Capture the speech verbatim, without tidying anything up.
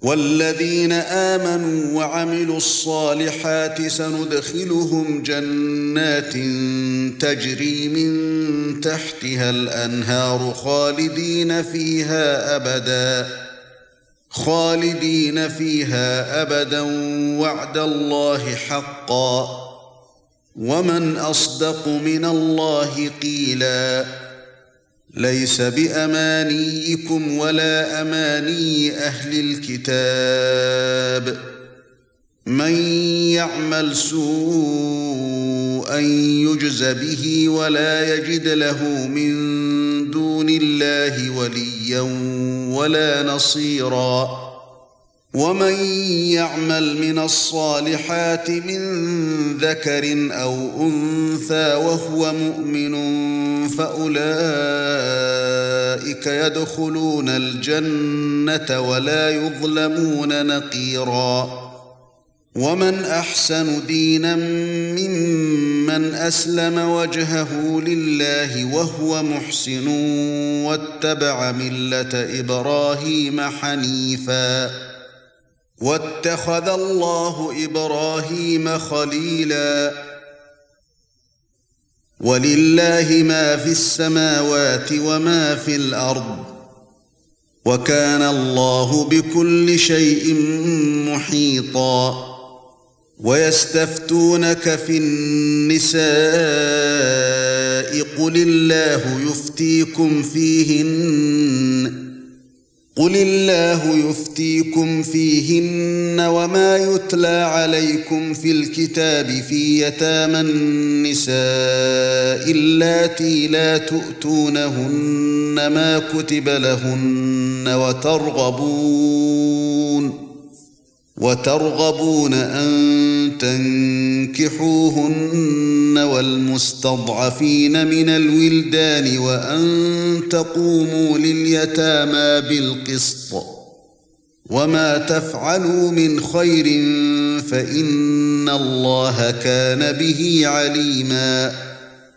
وَالَّذِينَ آمَنُوا وَعَمِلُوا الصَّالِحَاتِ سَنُدْخِلُهُمْ جَنَّاتٍ تَجْرِي مِن تَحْتِهَا الْأَنْهَارُ خَالِدِينَ فِيهَا أَبَدًا خَالِدِينَ فِيهَا أَبَدًا وَعْدَ اللَّهِ حَقًّا وَمَنْ أَصْدَقُ مِنَ اللَّهِ قِيلًا ليس بأمانيكم ولا أماني أهل الكتاب من يعمل سوءا يجز به ولا يجد له من دون الله وليا ولا نصيرا ومن يعمل من الصالحات من ذكر أو أنثى وهو مؤمن فأولئك يدخلون الجنة ولا يظلمون نقيرا ومن أحسن دينا ممن أسلم وجهه لله وهو محسن واتبع ملة إبراهيم حنيفا واتخذ الله إبراهيم خليلا ولله ما في السماوات وما في الأرض وكان الله بكل شيء محيطا ويستفتونك في النساء قل الله يفتيكم فيهن قل الله يفتيكم فيهن وما يتلى عليكم في الكتاب في يتامى النساء اللاتي لا تؤتونهن ما كتب لهن وترغبون وترغبون أن تنكحوهن والمستضعفين من الولدان وأن تقوموا لليتامى بالقسط وما تفعلوا من خير فإن الله كان به عليما